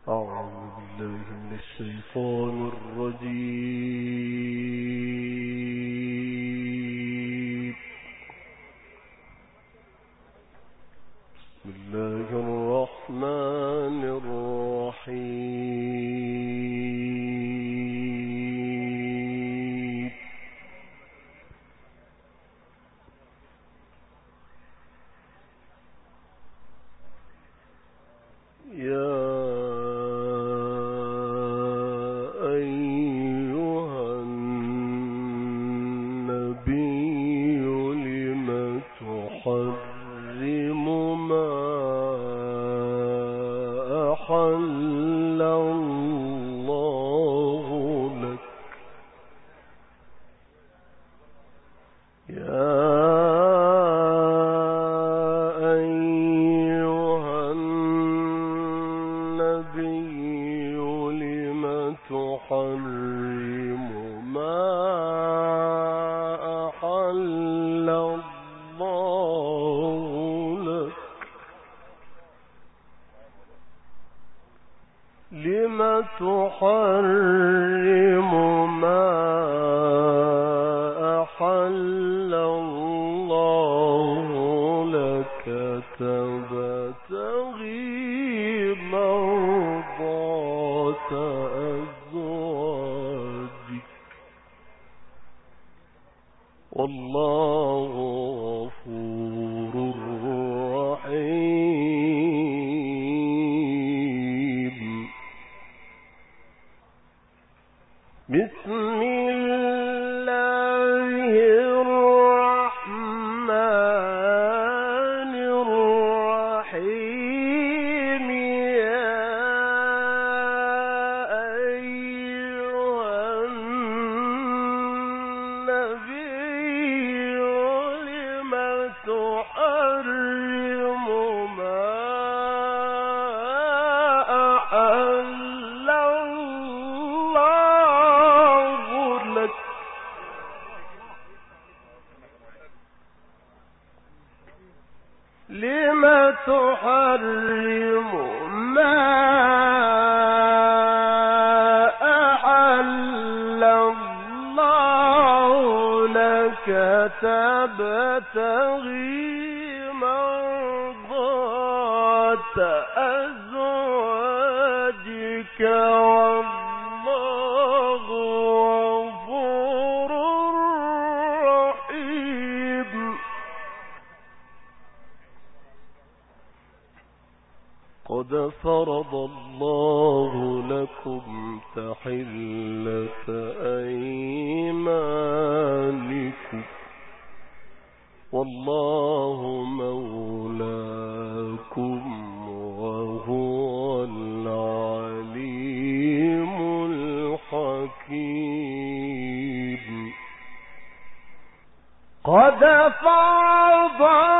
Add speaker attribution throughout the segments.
Speaker 1: أعوذ بالله من الشيطان الرجيم. بسم الله الرحمن الرحيم. يا تحرم ما أحل الله لك تبتغي مرضات أزواجك والله غفور رحيم. بسم الله الرحمن الرحيم. يا أيها النبي لم تحرم ما أحل لم تحرم ما أحل الله لك تبتغي مرضات أزواجك والله غفور رحيم. قد فرض الله لكم تحلة أيمانكم والله مولاكم وهو العليم الحكيم. قد فرض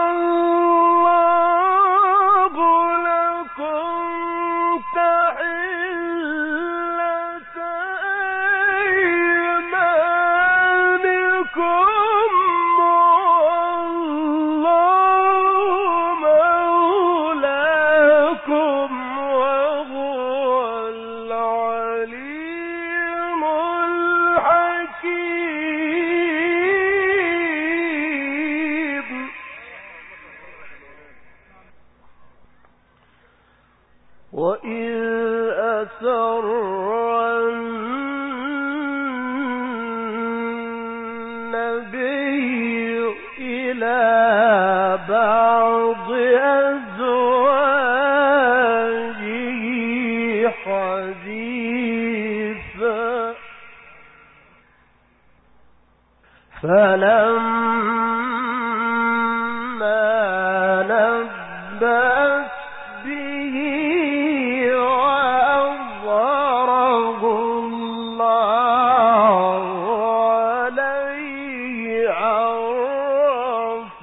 Speaker 1: وإذ أسر النبي إلى بعض أزواجه حديثا فلما نبأت به وأظهره الله عليه عرف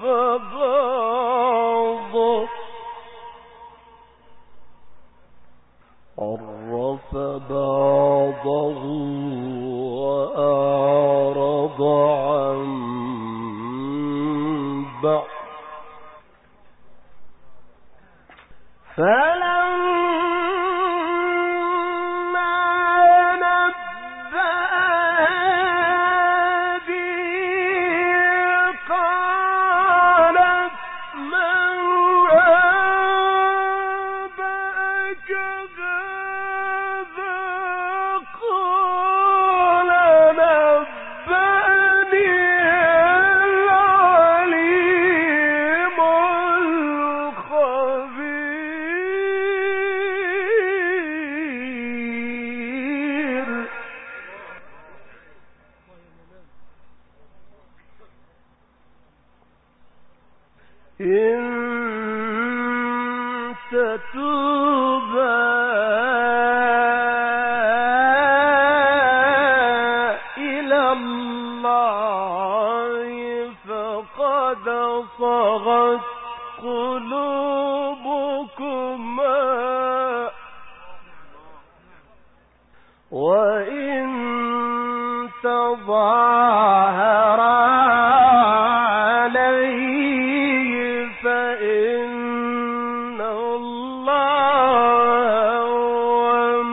Speaker 1: بعضه وأعرض عن بعض فلما إلى الله فقد صغت قلوبكما وإن تظاهر عليه فإن الله هو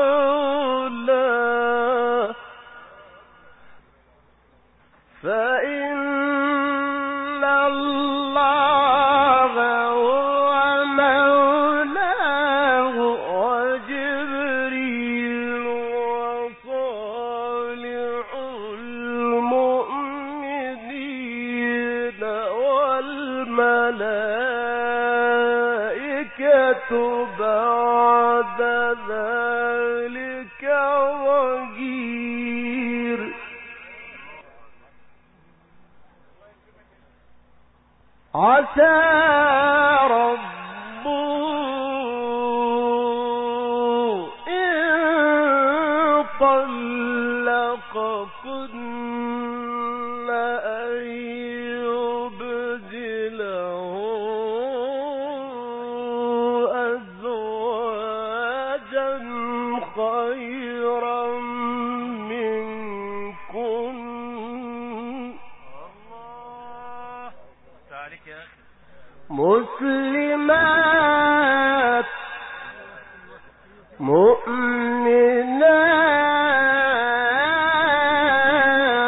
Speaker 1: مولاه فإن الله هو مولاه وجبريل وصالح المؤمنين والملائكة بعد ذلك ظهير عسى ربه إن طلقكن أن يبدله أزواجا خيرا منكن مسلمات مؤمنات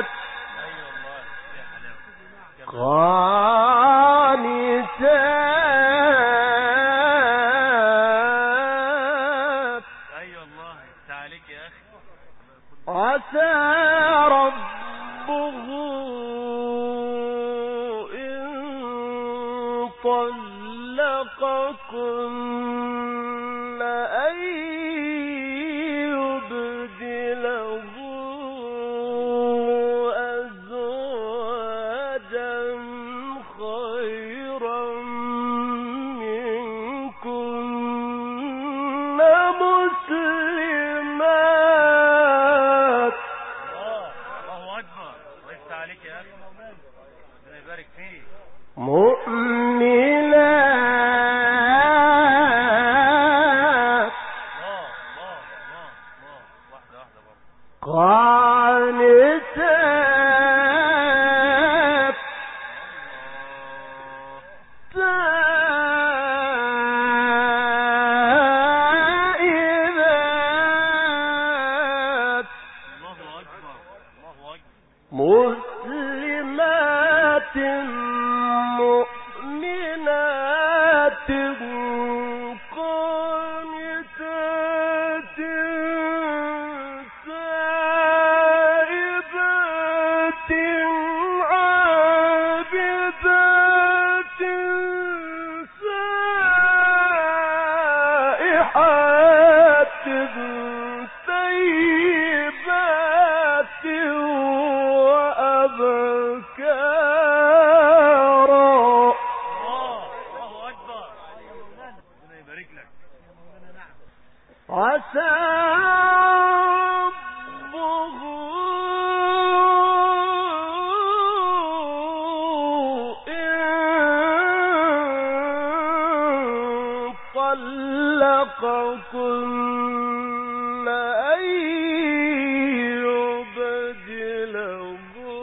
Speaker 1: قانتات عسى ربه إن طلقكن أن يبدله أزواجا خيرا منكن مسلمات مؤمنات قانتات تائبات مسلمات مؤمنات قانتات تائبات عابدات سائحات طيبات وأبكارا عسى ربه إن طلقكن أن يبدله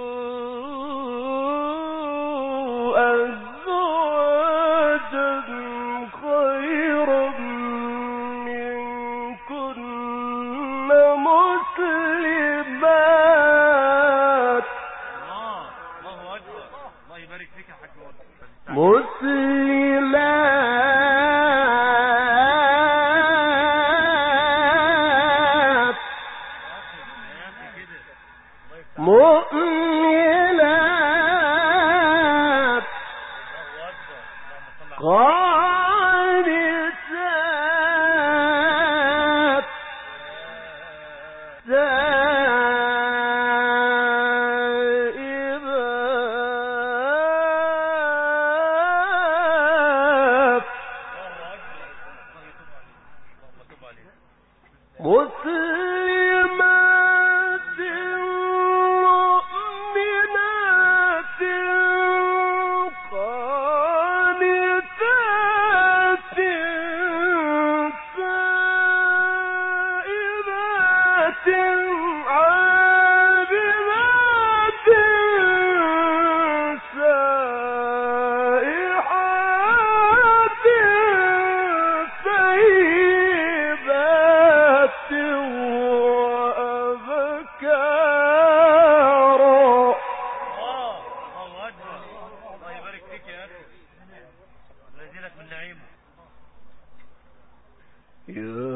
Speaker 1: أزواجا خيرا منكن مسلمات مسلمات مسلمات مؤمنات قانتات سائرات عابدات سائحات ثيبات وأبكارا.
Speaker 2: الله أكبر. الله يبارك فيك يا أخي، يزيدك من نعيمه.
Speaker 1: يا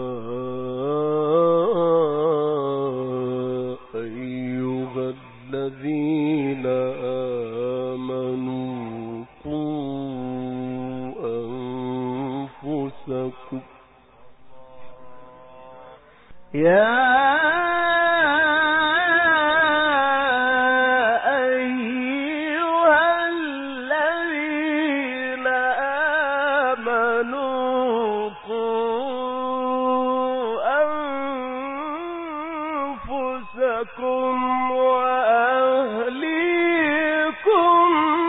Speaker 1: أيها الذين آمنوا قوا أنفسكم وأهليكم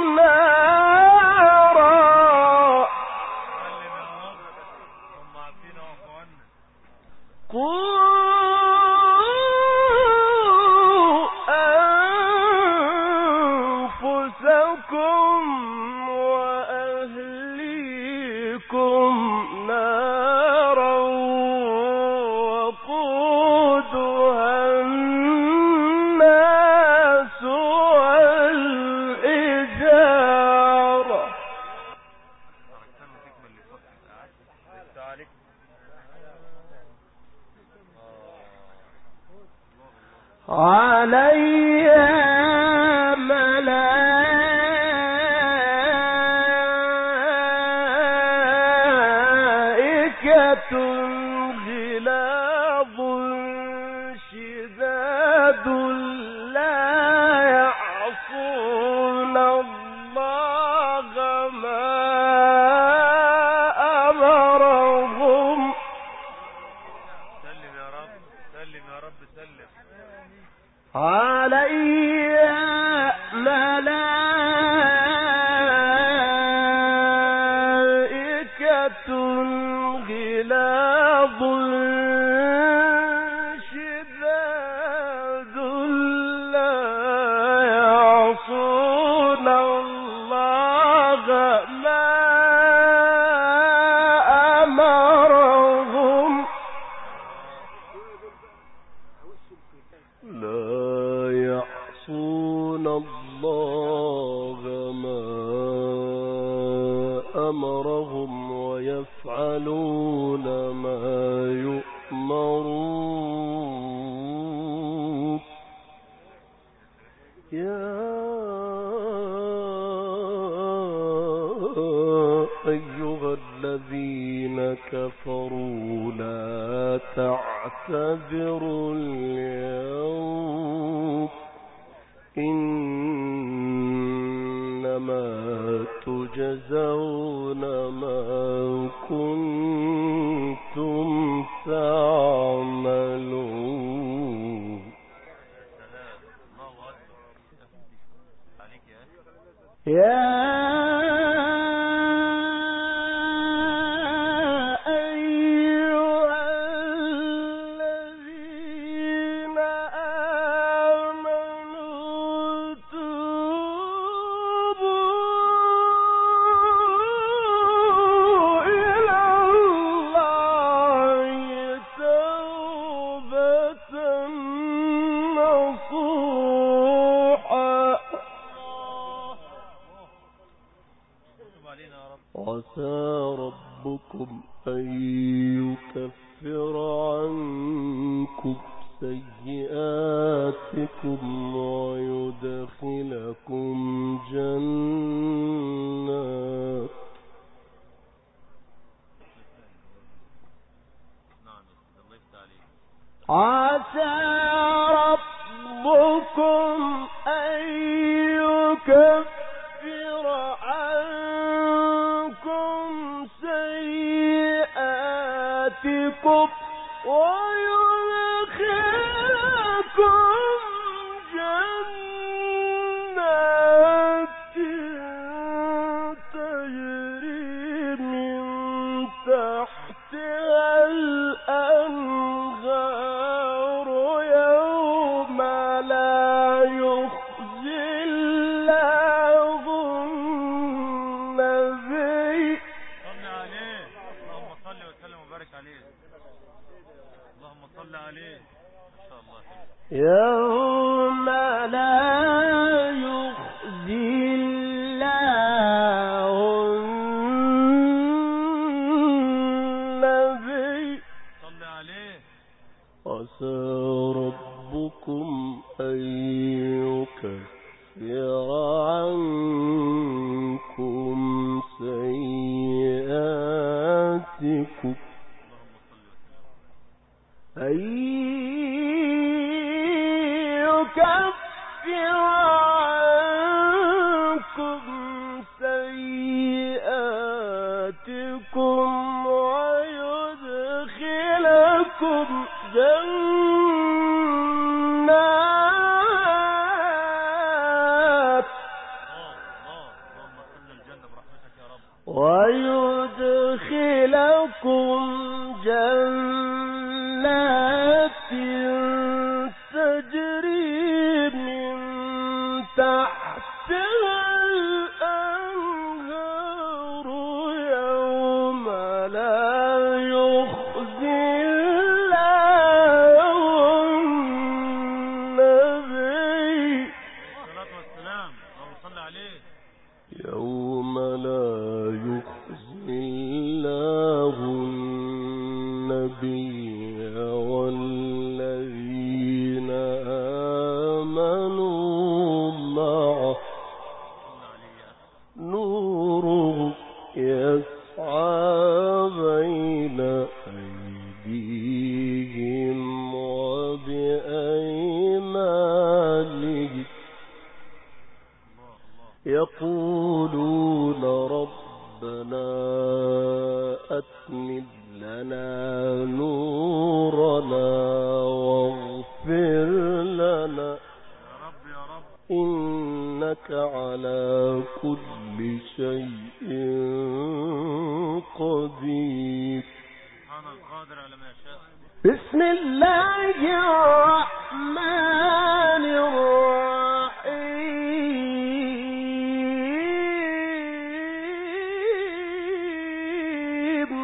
Speaker 1: نارا. أنفسكم وأهليكم نارا وقودها الناس والحجارة. عليها ملائكة غلاظ شداد لا يعصون الله ما أمرهم.
Speaker 2: سلم يا رب، سلم يا رب، سلم.
Speaker 1: عليها ملائكة غلاظ شداد لا يعصون الله ما أمرهم. لا يعصون الله ما أمرهم ويفعلون ما يؤمرون. يا أيها الذين كفروا لا تعتذروا اليوم إنما تجزون ما كنتم تعملون. يا أيها الذين آمنوا توبوا إلى الله توبة نصوحا. عسى ربكم أن يكفر عنكم سيئاتكم ويدخلكم جنات عسى ربكم أن يكفر عنكم سيئاتكم يوم لا يخزي الله النبي
Speaker 2: صلى عليه
Speaker 1: عسى ربكم أن يكفر عنكم سيئاتكم ويدخلكم جنات تجري من تحتها الأنهار يوم لا يخزي الله النبي
Speaker 2: الصلاة والسلام اللهم صل عليه
Speaker 1: يوم لا يخزي الله النبي والذين آمنوا معه نوره يسعى بين أيديهم وبأيمانهم يقولون ربنا أتمم لنا نورنا واغفر لنا
Speaker 2: يا رب
Speaker 1: إنك على كل شيء قدير
Speaker 2: سبحان القادر على ما يشاء
Speaker 1: بسم الله الرحمن الرحيم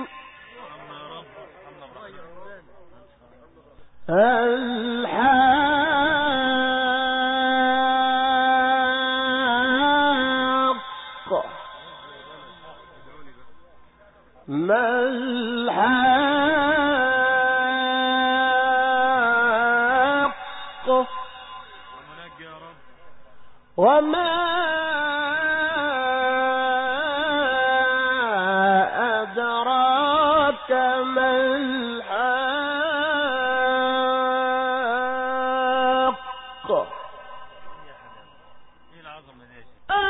Speaker 1: الحاقة ما الحاقة
Speaker 2: المنجي يا رب
Speaker 1: وما أدراك ما الحاقة
Speaker 2: ايه العظمة دي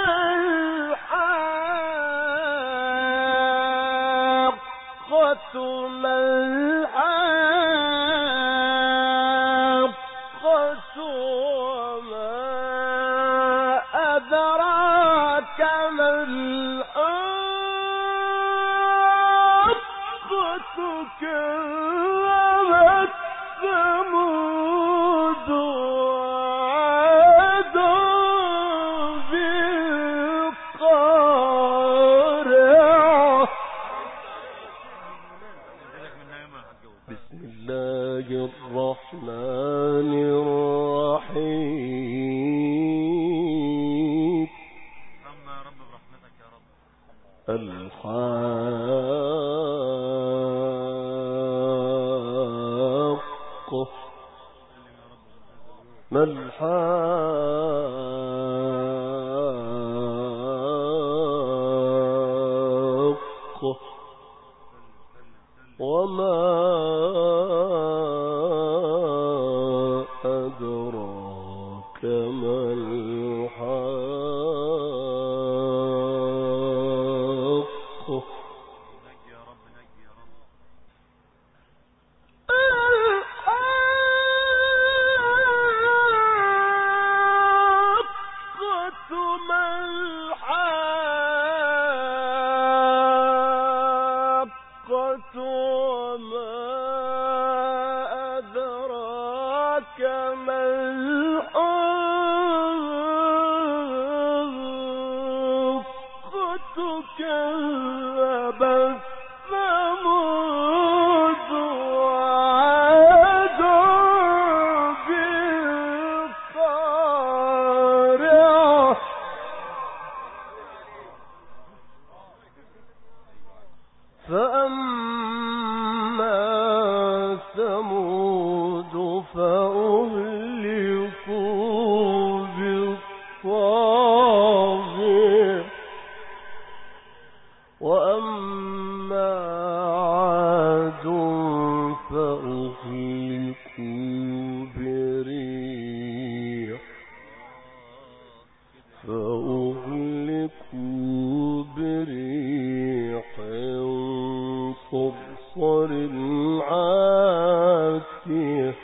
Speaker 1: الحاقة ما الحاقة وما أدراك ما الحاقة كذبت ثمود وعاد بالقارعة
Speaker 2: نزلك من نايمة هتجوز
Speaker 1: بسم الله الرحمن الرحيم
Speaker 2: رحمنا يا رب برحمتك يا رب
Speaker 1: الحاقة ما الحاقة وما أدراك ما الحاقة
Speaker 2: نجي يا رب نجي يا رب
Speaker 1: عاتية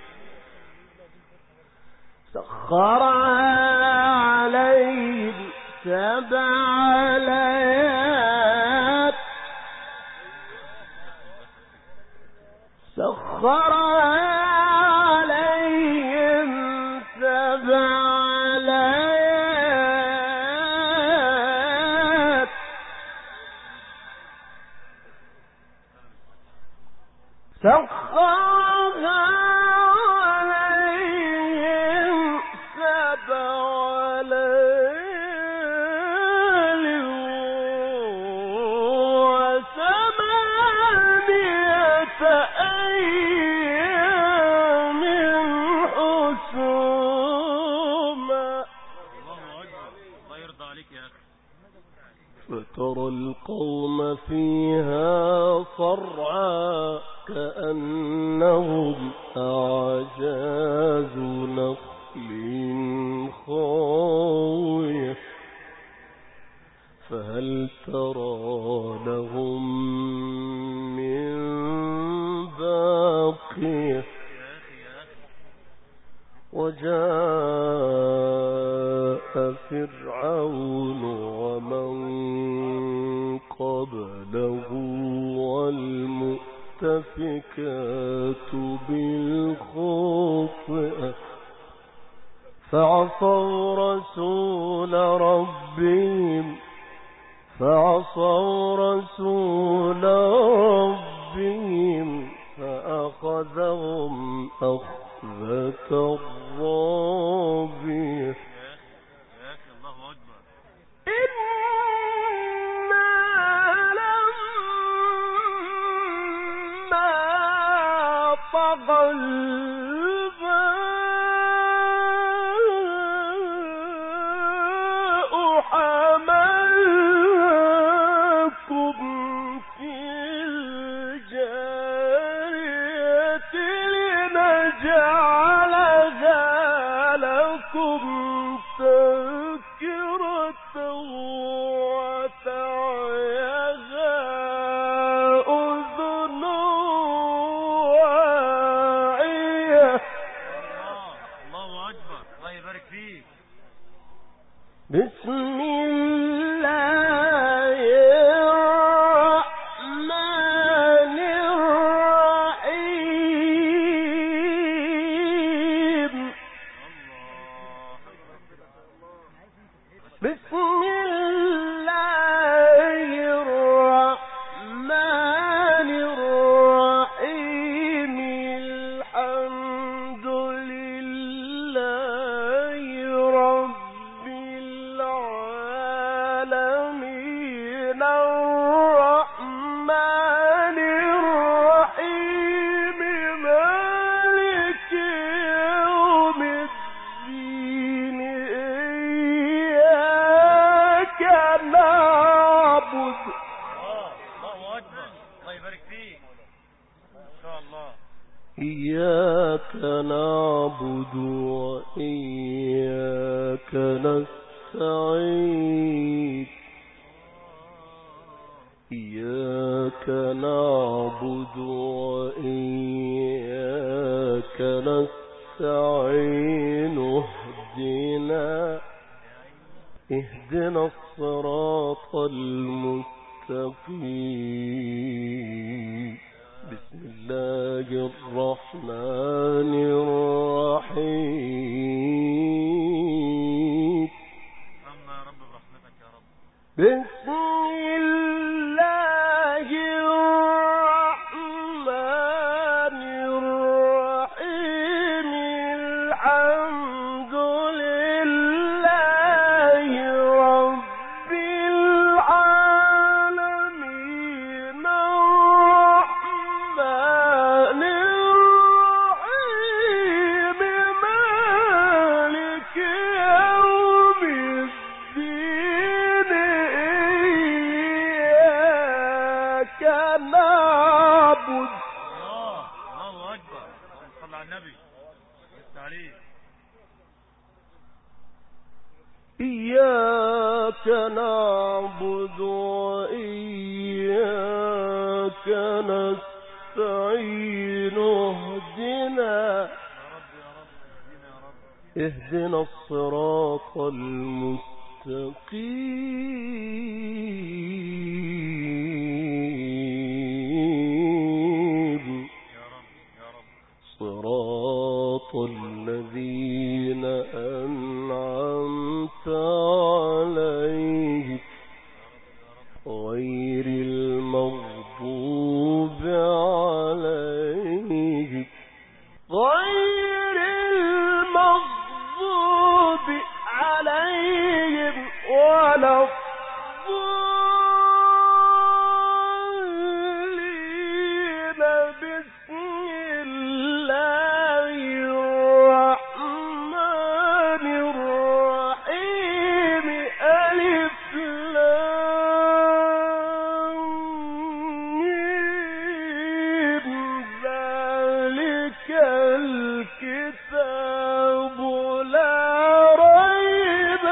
Speaker 1: سخرها عليهم 7 ليال سخرها عليهم 7 ليال سخرها عليهم 7 ليال و8 أيام حسوما.
Speaker 2: الله يرضى عليك يا أخي.
Speaker 1: فترى القوم فيها صرعى كأنهم أعجاز نخل خاوية فهل ترى لهم من باقية. وجاء فرعون ومن قبله والمؤتفكات بالخاطئة فعصوا رسول ربهم فأخذهم أخذة رابية.
Speaker 2: يا أخي الله أكبر.
Speaker 1: إنا لما طغى الماء حملكم في الجارية لنجعلها لكم تذكرة وتعيها أذن واعية.
Speaker 2: الله أكبر. الله يبارك فيك.
Speaker 1: بسم الله الرحمن الرحيم. بسم الله الرحمن الرحيم. الحمد لله رب العالمين الرحمن الرحيم مالك يوم الدين إياك نعبد.
Speaker 2: الله أكبر. الله يبارك فيك. ما شاء الله.
Speaker 1: إياك نعبد وإياك نستعين. إياك نعبد وإياك نستعين. اهدنا الصراط المستقيم. بسم الله الرحمن الرحيم.
Speaker 2: أما يا رب برحمتك يا رب.
Speaker 1: بسم الله الرحمن الرحيم. الحمد لله رب العالمين الرحمن الرحيم مالك يوم الدين إياك نعبد.
Speaker 2: الله أكبر. صلى على النبي. عليه.
Speaker 1: إياك نعبد وإياك نستعين اهدنا الصراط المستقيم صراط الذين أنعمت عليهم غير المغضوب عليهم ولا الضالين. بسم الله الرحمن الرحيم. ألف لام ميم. ذلك الكتاب لا ريب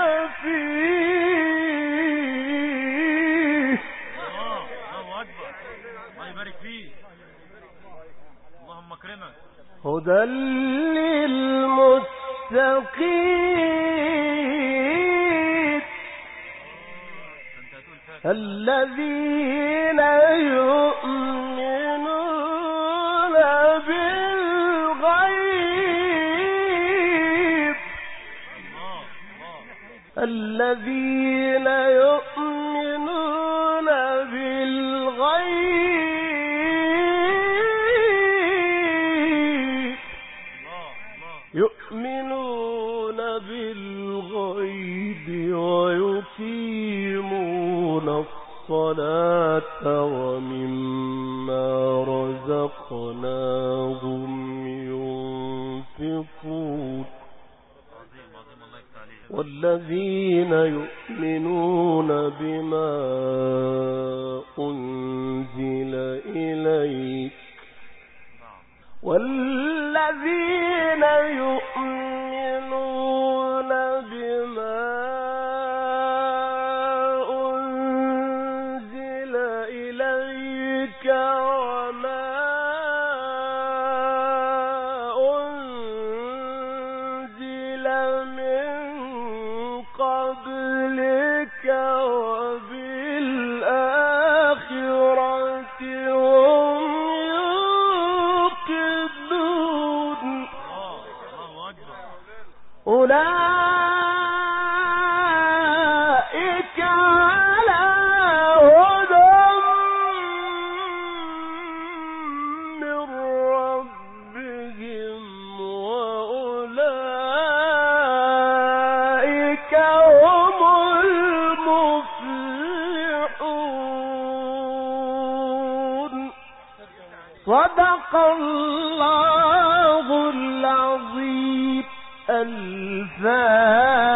Speaker 1: فيه.
Speaker 2: الله أكبر. الله يبارك فيه. اللهم اكرمك.
Speaker 1: هدى للمتقين الذين يؤمنون بالغيب. الذين يؤمنون بالغيب ويقيمون الصلاة ومما رزقناهم ينفقون. والذين يؤمنون بما أنزل إليك والذين يؤمنون بما أنزل إليك وما أنزل من قبلك وبالآخرة هم يوقنون. أولئك على هدى من ربهم وأولئك هم المفلحون. صدق الله العظيم. الفاتحة.